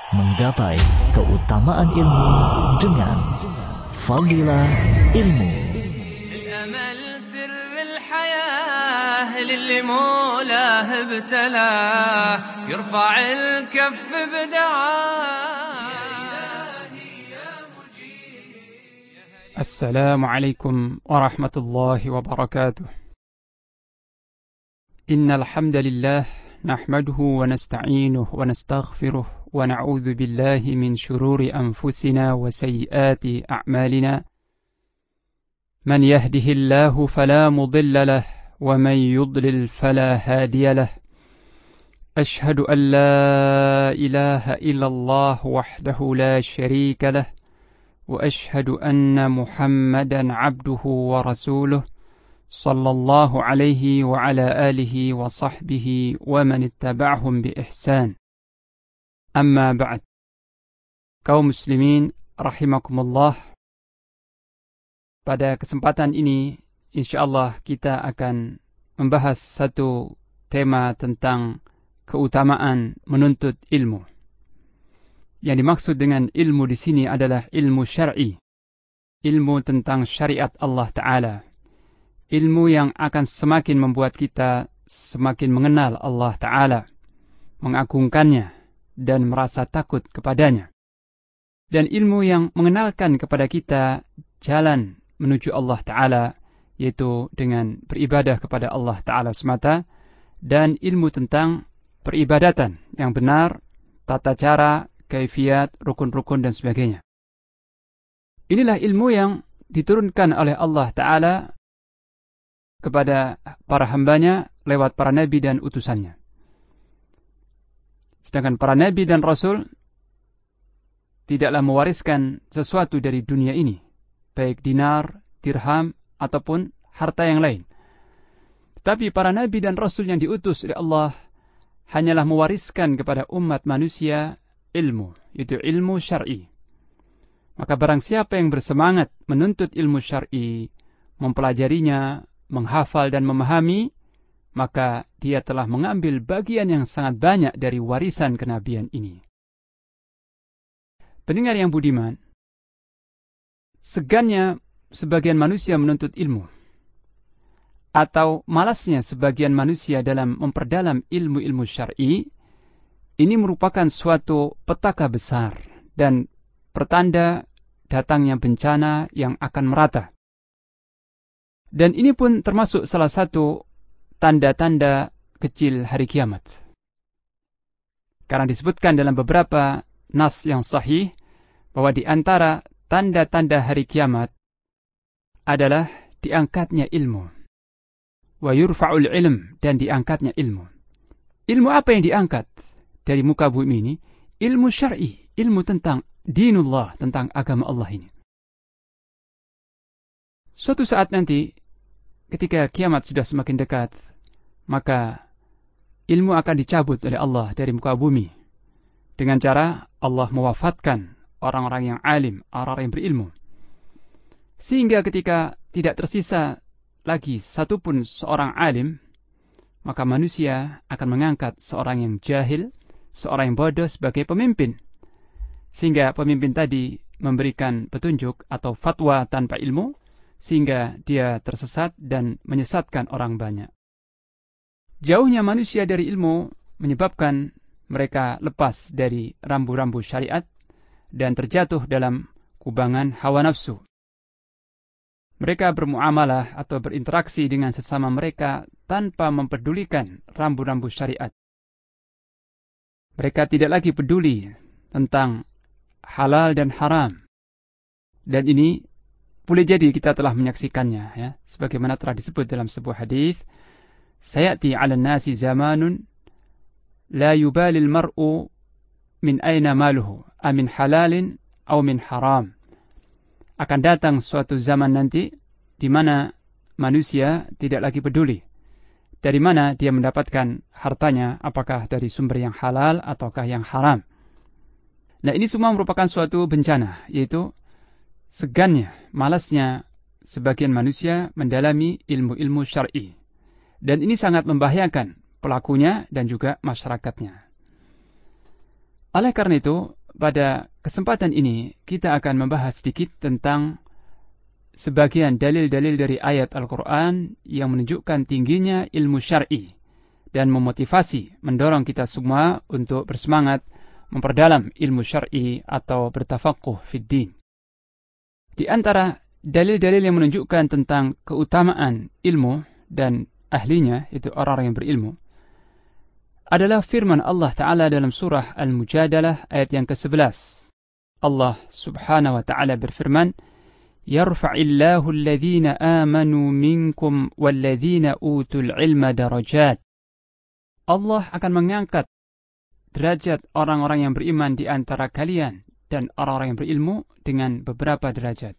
Menggapai keutamaan ilmu dengan Fadilah Ilmu. الأمل سر الحياة للي مولاه ابتلاه يرفع الكف بدعاء. السلام عليكم ورحمة الله وبركاته. إن الحمد لله نحمده ونستعينه ونستغفره ونعوذ بالله من شرور أنفسنا وسيئات أعمالنا. من يهده الله فلا مضل له ومن يضلل فلا هادي له. أشهد أن لا إله إلا الله وحده لا شريك له وأشهد أن محمدا عبده ورسوله صلى الله عليه وعلى آله وصحبه ومن اتبعهم بإحسان. أما بعد. Kaum muslimin rahimakumullah. Pada kesempatan ini insyaallah kita akan membahas satu tema tentang keutamaan menuntut ilmu. Yang dimaksud dengan ilmu di sini adalah ilmu syar'i. Ilmu tentang syariat Allah Ta'ala. Ilmu yang akan semakin membuat kita semakin mengenal Allah Ta'ala, mengagungkannya, dan merasa takut kepadanya. Dan ilmu yang mengenalkan kepada kita jalan menuju Allah Ta'ala, yaitu dengan beribadah kepada Allah Ta'ala semata, dan ilmu tentang peribadatan yang benar, tata cara, kaifiat, rukun-rukun, dan sebagainya. Inilah ilmu yang diturunkan oleh Allah Ta'ala kepada para hambanya lewat para nabi dan utusannya. Sedangkan para nabi dan rasul tidaklah mewariskan sesuatu dari dunia ini, baik dinar, dirham, ataupun harta yang lain. Tetapi para nabi dan rasul yang diutus oleh Allah hanyalah mewariskan kepada umat manusia ilmu, yaitu ilmu syar'i. Maka barang siapa yang bersemangat menuntut ilmu syar'i, mempelajarinya, menghafal dan memahami, maka dia telah mengambil bagian yang sangat banyak dari warisan kenabian ini. Pendengar yang budiman, segannya sebagian manusia menuntut ilmu, atau malasnya sebagian manusia dalam memperdalam ilmu-ilmu syar'i, ini merupakan suatu petaka besar dan pertanda datangnya bencana yang akan merata. Dan ini pun termasuk salah satu tanda-tanda kecil hari kiamat. Karena disebutkan dalam beberapa nas yang sahih bahwa di antara tanda-tanda hari kiamat adalah diangkatnya ilmu. Wa yurfa'ul ilm, dan diangkatnya ilmu. Ilmu apa yang diangkat dari muka bumi ini? Ilmu syar'i, ilmu tentang dinullah, tentang agama Allah ini. Suatu saat nanti, ketika kiamat sudah semakin dekat, maka ilmu akan dicabut oleh Allah dari muka bumi. Dengan cara Allah mewafatkan orang-orang yang alim, orang-orang yang berilmu. Sehingga ketika tidak tersisa lagi satupun seorang alim, maka manusia akan mengangkat seorang yang jahil, seorang yang bodoh sebagai pemimpin. Sehingga pemimpin tadi memberikan petunjuk atau fatwa tanpa ilmu, sehingga dia tersesat dan menyesatkan orang banyak. Jauhnya manusia dari ilmu menyebabkan mereka lepas dari rambu-rambu syariat dan terjatuh dalam kubangan hawa nafsu. Mereka bermuamalah atau berinteraksi dengan sesama mereka tanpa mempedulikan rambu-rambu syariat. Mereka tidak lagi peduli tentang halal dan haram. Dan ini boleh jadi kita telah menyaksikannya, ya, sebagaimana telah disebut dalam sebuah hadis, sayati 'alan nasi zamanun la yubalil mar'u min aina maluhu amin halalin aw min haram. Akan datang suatu zaman nanti di mana manusia tidak lagi peduli dari mana dia mendapatkan hartanya, apakah dari sumber yang halal ataukah yang haram. Nah, ini semua merupakan suatu bencana, yaitu segannya, malasnya sebagian manusia mendalami ilmu-ilmu syar'i. Dan ini sangat membahayakan pelakunya dan juga masyarakatnya. Oleh karena itu, pada kesempatan ini kita akan membahas sedikit tentang sebagian dalil-dalil dari ayat Al-Quran yang menunjukkan tingginya ilmu syar'i dan memotivasi, mendorong kita semua untuk bersemangat memperdalam ilmu syar'i atau bertafaqquh fid din. Di antara dalil-dalil yang menunjukkan tentang keutamaan ilmu dan ahlinya, itu orang-orang yang berilmu, adalah firman Allah Ta'ala dalam surah Al-Mujadalah ayat yang ke-11. Allah Subhanahu wa Ta'ala berfirman, "Yarfa'illahu alladhina amanu minkum walladhina utul ilma darajat." Allah akan mengangkat derajat orang-orang yang beriman di antara kalian dan orang-orang yang berilmu dengan beberapa derajat.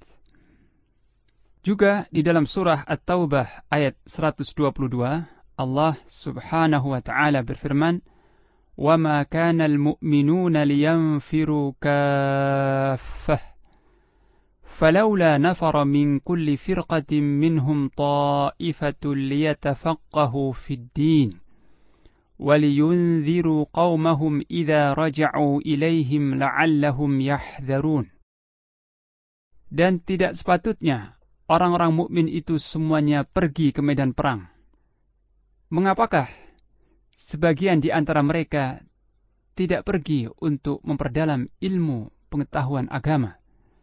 Juga di dalam surah At-Taubah ayat 122, Allah Subhanahu wa Ta'ala berfirman, وَمَا كَانَ الْمُؤْمِنُونَ لِيَنْفِرُوا كَافَّةً فَلَوْلَا نَفَرَ مِنْ كُلِّ فِرْقَةٍ مِّنْهُمْ طَائِفَةٌ لِيَتَفَقَّهُوا فِي الدِّينِ وَلِيُنْذِرُوا قَوْمَهُمْ إِذَا رَجَعُوا إِلَيْهِمْ لَعَلَّهُمْ يَحْذَرُونَ. Dan tidak sepatutnya orang-orang mukmin itu semuanya pergi ke medan perang. Mengapakah sebagian di antara mereka tidak pergi untuk memperdalam ilmu pengetahuan agama,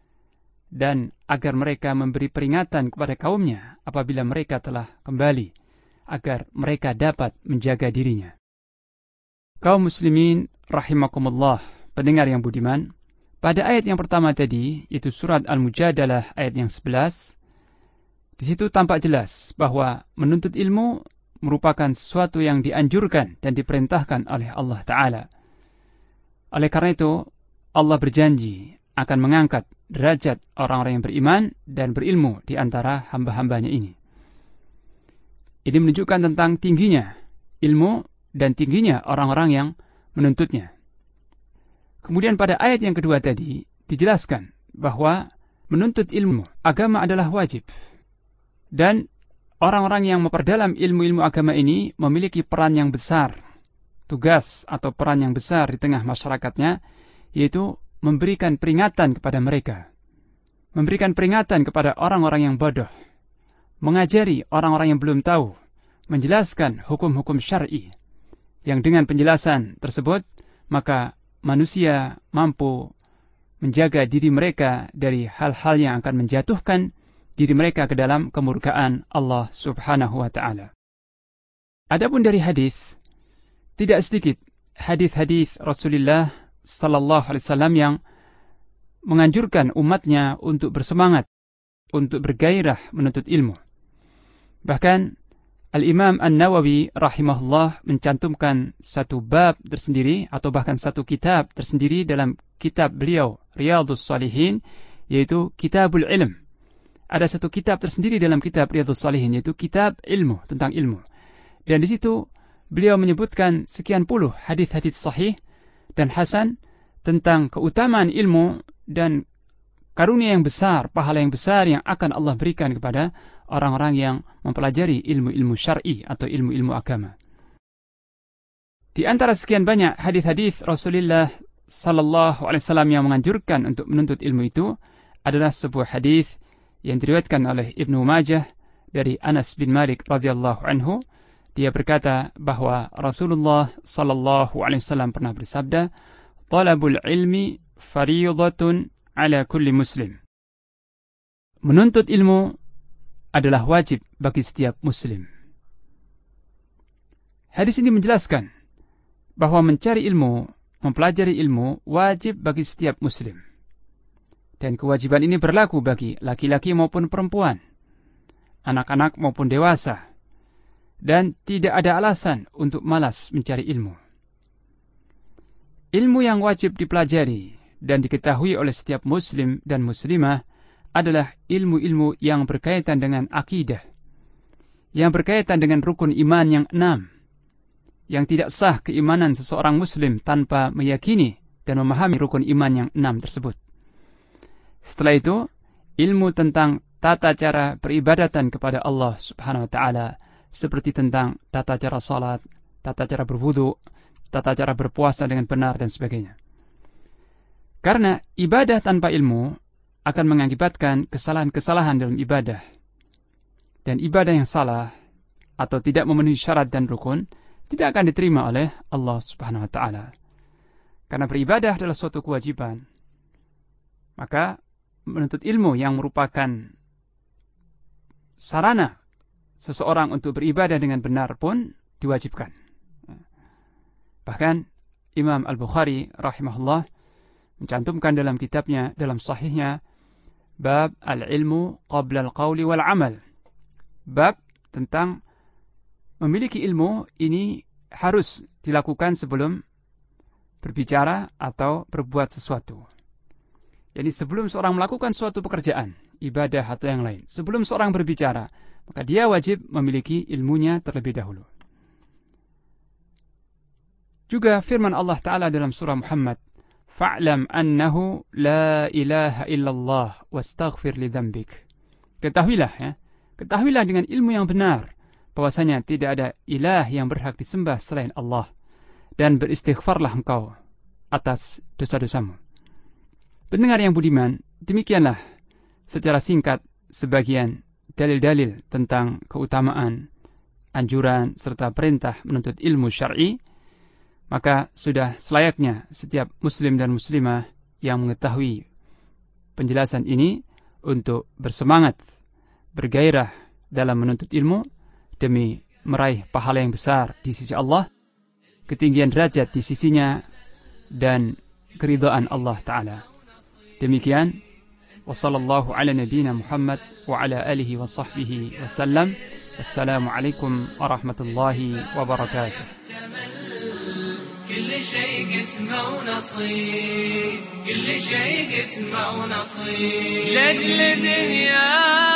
dan agar mereka memberi peringatan kepada kaumnya apabila mereka telah kembali, agar mereka dapat menjaga dirinya. Kaum muslimin rahimakumullah, pendengar yang budiman, pada ayat yang pertama tadi, yaitu surat Al-Mujadalah ayat yang 11, di situ tampak jelas bahwa menuntut ilmu merupakan sesuatu yang dianjurkan dan diperintahkan oleh Allah Ta'ala. Oleh karena itu, Allah berjanji akan mengangkat derajat orang-orang yang beriman dan berilmu di antara hamba-hambanya ini. Ini menunjukkan tentang tingginya ilmu dan tingginya orang-orang yang menuntutnya. Kemudian pada ayat yang kedua tadi, dijelaskan bahwa menuntut ilmu agama adalah wajib. Dan orang-orang yang memperdalam ilmu-ilmu agama ini memiliki peran yang besar, tugas atau peran yang besar di tengah masyarakatnya, yaitu memberikan peringatan kepada mereka, memberikan peringatan kepada orang-orang yang bodoh, mengajari orang-orang yang belum tahu, menjelaskan hukum-hukum syar'i, yang dengan penjelasan tersebut, maka manusia mampu menjaga diri mereka dari hal-hal yang akan menjatuhkan diri mereka ke dalam kemurkaan Allah Subhanahu wa Ta'ala. Adapun dari hadis, tidak sedikit hadis-hadis Rasulullah sallallahu alaihi wasallam yang menganjurkan umatnya untuk bersemangat, untuk bergairah menuntut ilmu. Bahkan Al-Imam An-Nawawi rahimahullah mencantumkan satu bab tersendiri atau bahkan satu kitab tersendiri dalam kitab beliau Riyadhus Shalihin, yaitu Kitabul Ilm. Ada satu kitab tersendiri dalam kitab Riyadhus Shalihin, yaitu kitab ilmu, tentang ilmu. Dan di situ beliau menyebutkan sekian puluh hadis-hadis sahih dan hasan tentang keutamaan ilmu dan karunia yang besar, pahala yang besar yang akan Allah berikan kepada orang-orang yang mempelajari ilmu-ilmu syar'i atau ilmu-ilmu agama. Di antara sekian banyak hadis-hadis Rasulullah sallallahu alaihi wasallam yang menganjurkan untuk menuntut ilmu itu adalah sebuah hadis yang diriwayatkan oleh Ibnu Majah dari Anas bin Malik radhiyallahu anhu. Dia berkata bahwa Rasulullah sallallahu alaihi wasallam pernah bersabda, "Talabul ilmi fardhatun ala kulli muslim." Menuntut ilmu adalah wajib bagi setiap muslim. Hadis ini menjelaskan bahwa mencari ilmu, mempelajari ilmu wajib bagi setiap muslim. Dan kewajiban ini berlaku bagi laki-laki maupun perempuan, anak-anak maupun dewasa. Dan tidak ada alasan untuk malas mencari ilmu. Ilmu yang wajib dipelajari dan diketahui oleh setiap muslim dan muslimah adalah ilmu-ilmu yang berkaitan dengan akidah, yang berkaitan dengan rukun iman yang 6, yang tidak sah keimanan seseorang muslim tanpa meyakini dan memahami rukun iman yang 6 tersebut. Setelah itu, ilmu tentang tata cara peribadatan kepada Allah Subhanahu wa Ta'ala, seperti tentang tata cara salat, tata cara berwudu, tata cara berpuasa dengan benar dan sebagainya. Karena ibadah tanpa ilmu akan mengakibatkan kesalahan-kesalahan dalam ibadah. Dan ibadah yang salah atau tidak memenuhi syarat dan rukun tidak akan diterima oleh Allah Subhanahu wa taala. Karena beribadah adalah suatu kewajiban, maka menuntut ilmu yang merupakan sarana seseorang untuk beribadah dengan benar pun diwajibkan. Bahkan Imam Al-Bukhari rahimahullah mencantumkan dalam kitabnya, dalam sahihnya, bab al-ilmu qabla al-qawli wal-amal. Bab tentang memiliki ilmu ini harus dilakukan sebelum berbicara atau berbuat sesuatu. Jadi sebelum seorang melakukan suatu pekerjaan, ibadah atau yang lain, sebelum seorang berbicara, maka dia wajib memiliki ilmunya terlebih dahulu. Juga firman Allah Ta'ala dalam surah Muhammad, fa'lam annahu la ilaha illallah wastaghfir li dzambik. Ketahuilah ya, ketahuilah dengan ilmu yang benar bahwasanya tidak ada ilah yang berhak disembah selain Allah, dan beristighfarlah engkau atas dosa-dosamu. Pendengar yang budiman, demikianlah secara singkat sebagian dalil-dalil tentang keutamaan, anjuran, serta perintah menuntut ilmu syar'i. Maka sudah selayaknya setiap muslim dan muslimah yang mengetahui penjelasan ini untuk bersemangat, bergairah dalam menuntut ilmu demi meraih pahala yang besar di sisi Allah, ketinggian derajat di sisinya, dan keridhaan Allah Ta'ala. Demikian, wa sallallahu ala nabiyyina Muhammad wa ala alihi wa sahbihi wa sallam. Wassalamualaikum warahmatullahi wabarakatuh. كل شيء قسمه ونصيب، كل شيء قسمه ونصيب، لأجل دنيا